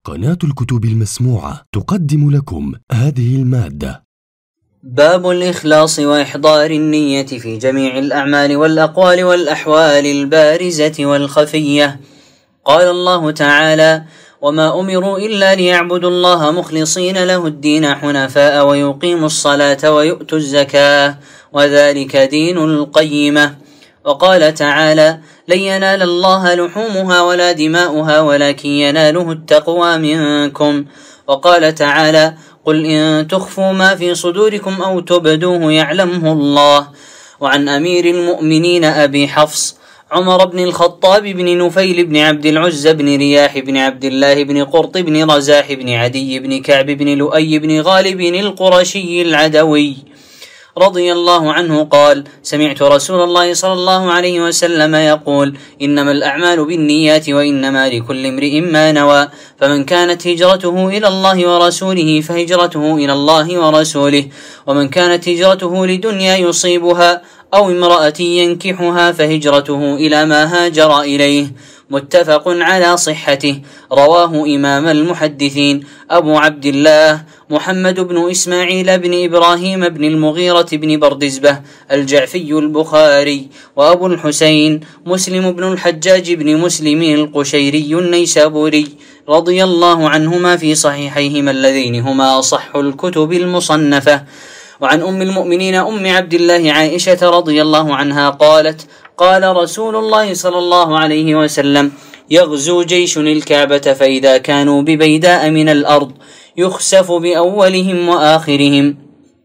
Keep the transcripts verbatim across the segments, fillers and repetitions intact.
قناة الكتب المسموعة تقدم لكم هذه المادة. باب الإخلاص وإحضار النية في جميع الأعمال والأقوال والأحوال البارزة والخفية. قال الله تعالى: وما أمروا إلا ليعبدوا الله مخلصين له الدين حنفاء ويقيموا الصلاة ويؤتوا الزكاة وذلك دين القيمة. وقال تعالى: لن ينال الله لحومها ولا دماؤها ولكن يناله التقوى منكم. وقال تعالى: قل إن تخفوا ما في صدوركم أو تبدوه يعلمه الله. وعن أمير المؤمنين أبي حفص عمر بن الخطاب بن نفيل بن عبد العزى بن رياح بن عبد الله بن قرط بن رزاح بن عدي بن كعب بن لؤي بن غالب القرشي العدوي رضي الله عنه قال: سمعت رسول الله صلى الله عليه وسلم يقول: إنما الأعمال بالنيات وإنما لكل امرئ ما نوى، فمن كانت هجرته إلى الله ورسوله فهجرته إلى الله ورسوله، ومن كانت هجرته لدنيا يصيبها أو امرأة ينكحها فهجرته إلى ما هاجر إليه. متفق على صحته. رواه إمام المحدثين أبو عبد الله محمد بن إسماعيل بن إبراهيم بن المغيرة بن بردزبة الجعفي البخاري، وأبو الحسين مسلم بن الحجاج بن مسلم القشيري النيسابوري رضي الله عنهما في صحيحيهما اللذين هما أصح الكتب المصنفة. وعن أم المؤمنين أم عبد الله عائشة رضي الله عنها قالت: قال رسول الله صلى الله عليه وسلم: يغزو جيش الكعبة فإذا كانوا ببيداء من الأرض يخسف بأولهم وآخرهم.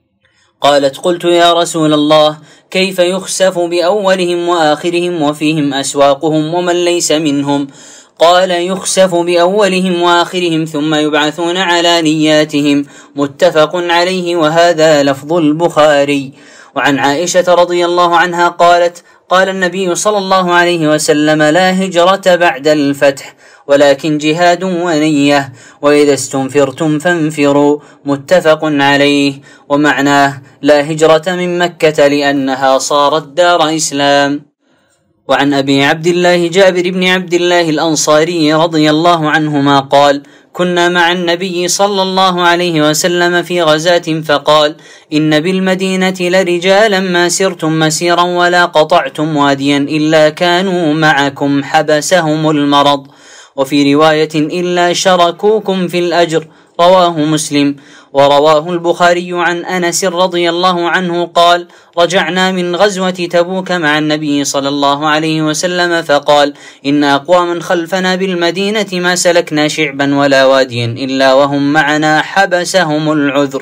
قالت: قلت يا رسول الله كيف يخسف بأولهم وآخرهم وفيهم أسواقهم ومن ليس منهم؟ قال: يخسف بأولهم وآخرهم ثم يبعثون على نياتهم. متفق عليه، وهذا لفظ البخاري. وعن عائشة رضي الله عنها قالت: قال النبي صلى الله عليه وسلم: لا هجرة بعد الفتح ولكن جهاد ونية، وإذا استنفرتم فانفروا. متفق عليه. ومعناه: لا هجرة من مكة لأنها صارت دار إسلام. وعن أبي عبد الله جابر بن عبد الله الأنصاري رضي الله عنهما قال: كنا مع النبي صلى الله عليه وسلم في غزاة فقال: إن بالمدينة لرجالا ما سرتم مسيرا ولا قطعتم واديا إلا كانوا معكم حبسهم المرض، وفي رواية إلا شركوكم في الأجر. رواه مسلم. ورواه البخاري عن أنس رضي الله عنه قال: رجعنا من غزوة تبوك مع النبي صلى الله عليه وسلم فقال: إن أقواما خلفنا بالمدينة ما سلكنا شعبا ولا واديا إلا وهم معنا حبسهم العذر.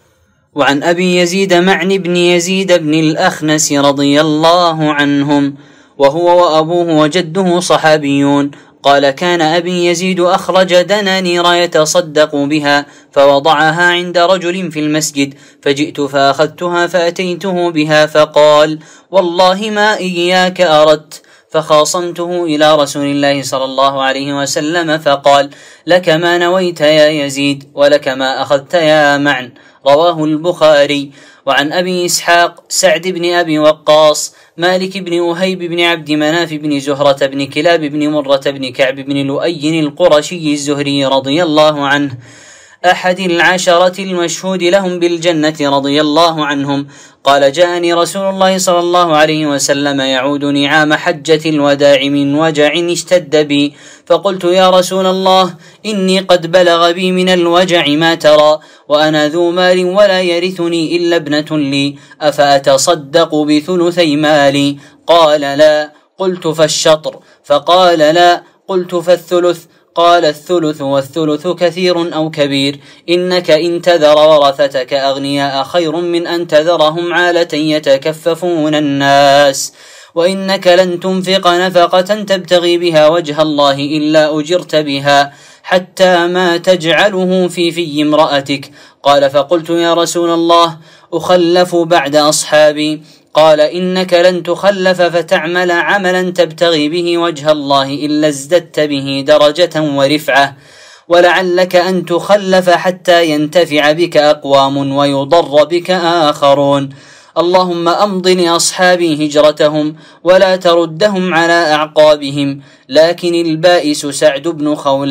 وعن أبي يزيد معن بن يزيد بن الأخنس رضي الله عنهم، وهو وأبوه وجده صحابيون، قال: كان أبي يزيد أخرج دنانير يتصدق بها فوضعها عند رجل في المسجد، فجئت فأخذتها فأتيته بها فقال: والله ما إياك أردت، فخاصمته إلى رسول الله صلى الله عليه وسلم فقال: لك ما نويت يا يزيد ولك ما أخذت يا معن. رواه البخاري. وعن أبي إسحاق سعد بن أبي وقاص مالك بن أهيب بن عبد مناف بن زهرة بن كلاب بن مرة بن كعب بن لؤي القرشي الزهري رضي الله عنه أحد العشرة المشهود لهم بالجنة رضي الله عنهم قال: جاءني رسول الله صلى الله عليه وسلم يعودني عام حجة الوداع من وجع اشتد بي، فقلت: يا رسول الله إني قد بلغ بي من الوجع ما ترى، وأنا ذو مال ولا يرثني إلا ابنة لي، أفأتصدق بثلثي مالي؟ قال: لا. قلت: فالشطر؟ فقال: لا. قلت: فالثلث؟ قال: الثلث والثلث كثير أو كبير، إنك إن تذر ورثتك أغنياء خير من أن تذرهم عالة يتكففون الناس، وإنك لن تنفق نفقة تبتغي بها وجه الله إلا أجرت بها حتى ما تجعله في في امرأتك. قال: فقلت: يا رسول الله أخلف بعد أصحابي؟ قال: إنك لن تخلف فتعمل عملا تبتغي به وجه الله إلا ازددت به درجة ورفعة، ولعلك أن تخلف حتى ينتفع بك أقوام ويضر بك آخرون. اللهم أمض لأصحابي هجرتهم ولا تردهم على أعقابهم. لكن البائس سعد بن خولة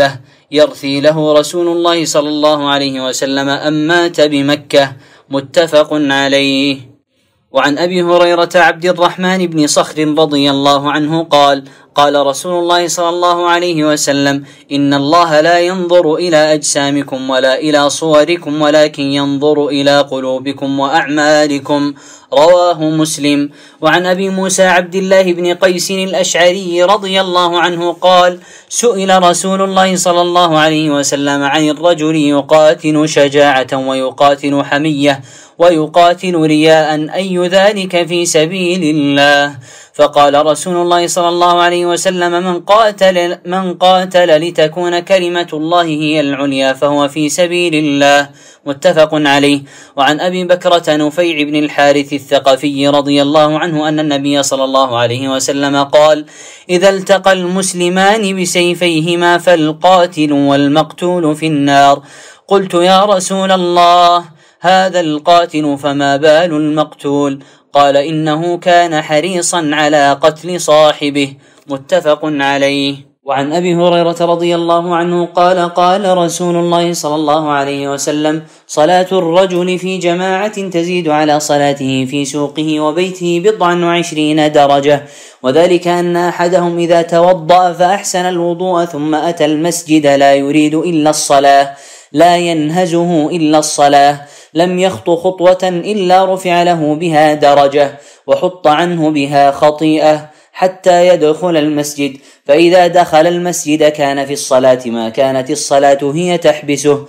يرثي له رسول الله صلى الله عليه وسلم أم مات بمكة. متفق عليه. وعن أبي هريرة عبد الرحمن بن صخر رضي الله عنه قال: قال رسول الله صلى الله عليه وسلم: إن الله لا ينظر إلى أجسامكم ولا إلى صوركم ولكن ينظر إلى قلوبكم وأعمالكم. رواه مسلم. وعن أبي موسى عبد الله بن قيس الأشعري رضي الله عنه قال: سئل رسول الله صلى الله عليه وسلم عن الرجل يقاتل شجاعة ويقاتل حمية ويقاتل رياء، أي ذلك في سبيل الله؟ فقال رسول الله صلى الله عليه وسلم: من قاتل, من قاتل لتكون كلمة الله هي العليا فهو في سبيل الله. متفق عليه. وعن أبي بكرة نفيع بن الحارث الثقفي رضي الله عنه أن النبي صلى الله عليه وسلم قال: إذا التقى المسلمان بسيفيهما فالقاتل والمقتول في النار. قلت: يا رسول الله، هذا القاتل فما بال المقتول؟ قال: إنه كان حريصا على قتل صاحبه. متفق عليه. وعن أبي هريرة رضي الله عنه قال: قال رسول الله صلى الله عليه وسلم: صلاة الرجل في جماعة تزيد على صلاته في سوقه وبيته بضعا وعشرين درجة، وذلك أن أحدهم إذا توضأ فأحسن الوضوء ثم أتى المسجد لا يريد إلا الصلاة، لا ينهزه إلا الصلاة، لم يخط خطوة إلا رفع له بها درجة وحط عنه بها خطيئة حتى يدخل المسجد، فإذا دخل المسجد كان في الصلاة ما كانت الصلاة هي تحبسه،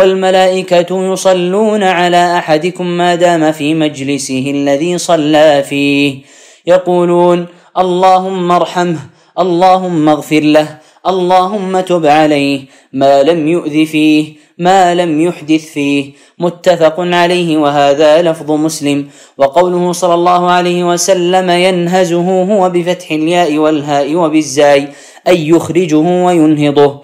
والملائكة يصلون على أحدكم ما دام في مجلسه الذي صلى فيه، يقولون: اللهم ارحمه، اللهم اغفر له، اللهم تب عليه، ما لم يؤذ فيه، ما لم يحدث فيه. متفق عليه. وهذا لفظ مسلم. وقوله صلى الله عليه وسلم ينهزه هو بفتح الياء والهاء وبالزاي، أي يخرجه وينهضه.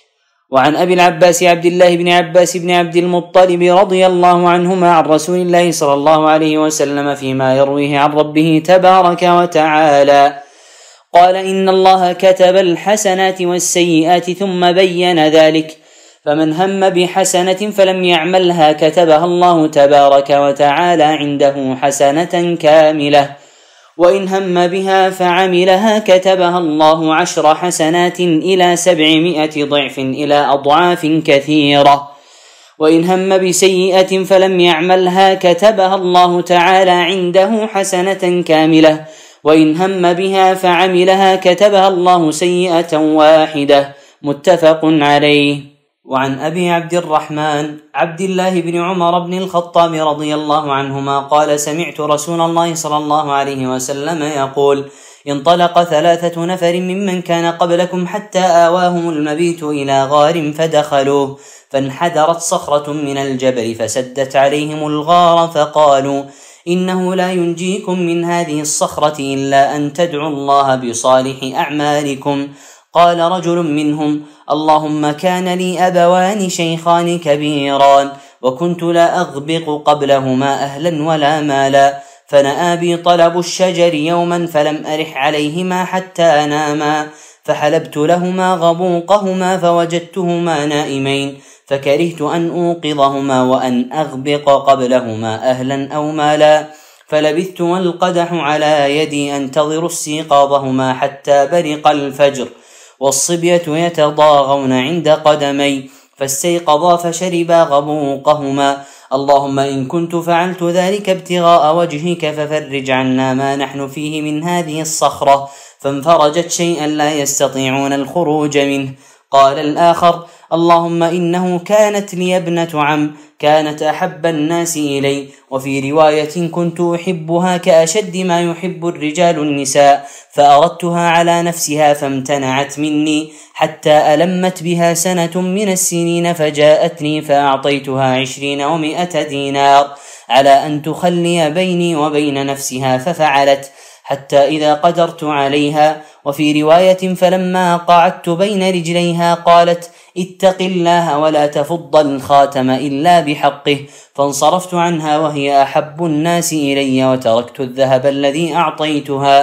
وعن أبي العباس عبد الله بن عباس بن عبد المطلب رضي الله عنهما عن رسول الله صلى الله عليه وسلم فيما يرويه عن ربه تبارك وتعالى قال: إن الله كتب الحسنات والسيئات ثم بين ذلك، فمن هم بحسنة فلم يعملها كتبها الله تبارك وتعالى عنده حسنة كاملة، وإن هم بها فعملها كتبها الله عشر حسنات إلى سبعمائة ضعف إلى أضعاف كثيرة، وإن هم بسيئة فلم يعملها كتبها الله تعالى عنده حسنة كاملة، وإن هم بها فعملها كتبها الله سيئة واحدة. متفق عليه. وعن أبي عبد الرحمن عبد الله بن عمر بن الخطاب رضي الله عنهما قال: سمعت رسول الله صلى الله عليه وسلم يقول: انطلق ثلاثة نفر ممن كان قبلكم حتى آواهم المبيت إلى غار فدخلوه، فانحدرت صخرة من الجبل فسدت عليهم الغار، فقالوا: إنه لا ينجيكم من هذه الصخرة إلا أن تدعوا الله بصالح أعمالكم. قال رجل منهم: اللهم كان لي أبوان شيخان كبيران، وكنت لا أغبق قبلهما أهلا ولا مالا، فنأى بي طلب الشجر يوما فلم أرح عليهما حتى أناما، فحلبت لهما غبوقهما فوجدتهما نائمين، فكرهت أن أوقظهما وأن أغبق قبلهما أهلا أو مالا، فلبثت والقدح على يدي أنتظر استيقاظهما حتى برق الفجر، والصبية يتضاغون عند قدمي، فاستيقظا فشربا غبوقهما. اللهم إن كنت فعلت ذلك ابتغاء وجهك ففرج عنا ما نحن فيه من هذه الصخرة، فانفرجت شيئا لا يستطيعون الخروج منه. قال الآخر: اللهم إنه كانت لي ابنة عم كانت أحب الناس إلي، وفي رواية كنت أحبها كأشد ما يحب الرجال النساء، فأردتها على نفسها فامتنعت مني حتى ألمت بها سنة من السنين، فجاءتني فأعطيتها عشرين ومائة دينار على أن تخلي بيني وبين نفسها، ففعلت حتى إذا قدرت عليها. وفي رواية فلما قعدت بين رجليها قالت: اتق الله ولا تفض الخاتم إلا بحقه، فانصرفت عنها وهي أحب الناس إلي، وتركت الذهب الذي أعطيتها.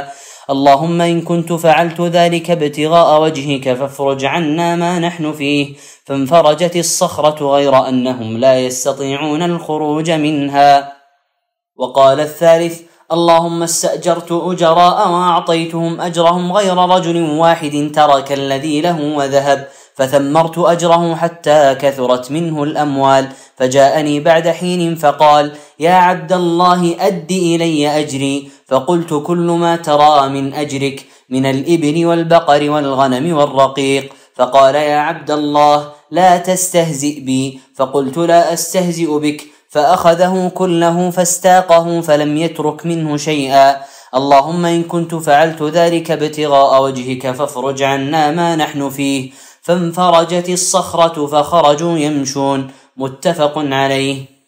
اللهم إن كنت فعلت ذلك ابتغاء وجهك فافرج عنا ما نحن فيه. فانفرجت الصخرة غير أنهم لا يستطيعون الخروج منها. وقال الثالث: اللهم استأجرت أجراء وأعطيتهم أجرهم غير رجل واحد ترك الذي له وذهب، فثمرت أجره حتى كثرت منه الأموال، فجاءني بعد حين فقال: يا عبد الله أد إلي أجري. فقلت: كل ما ترى من أجرك من الإبل والبقر والغنم والرقيق. فقال: يا عبد الله لا تستهزئ بي. فقلت: لا أستهزئ بك. فأخذه كله فاستاقه فلم يترك منه شيئا. اللهم إن كنت فعلت ذلك ابتغاء وجهك فافرج عنا ما نحن فيه. فانفرجت الصخرة فخرجوا يمشون. متفق عليه.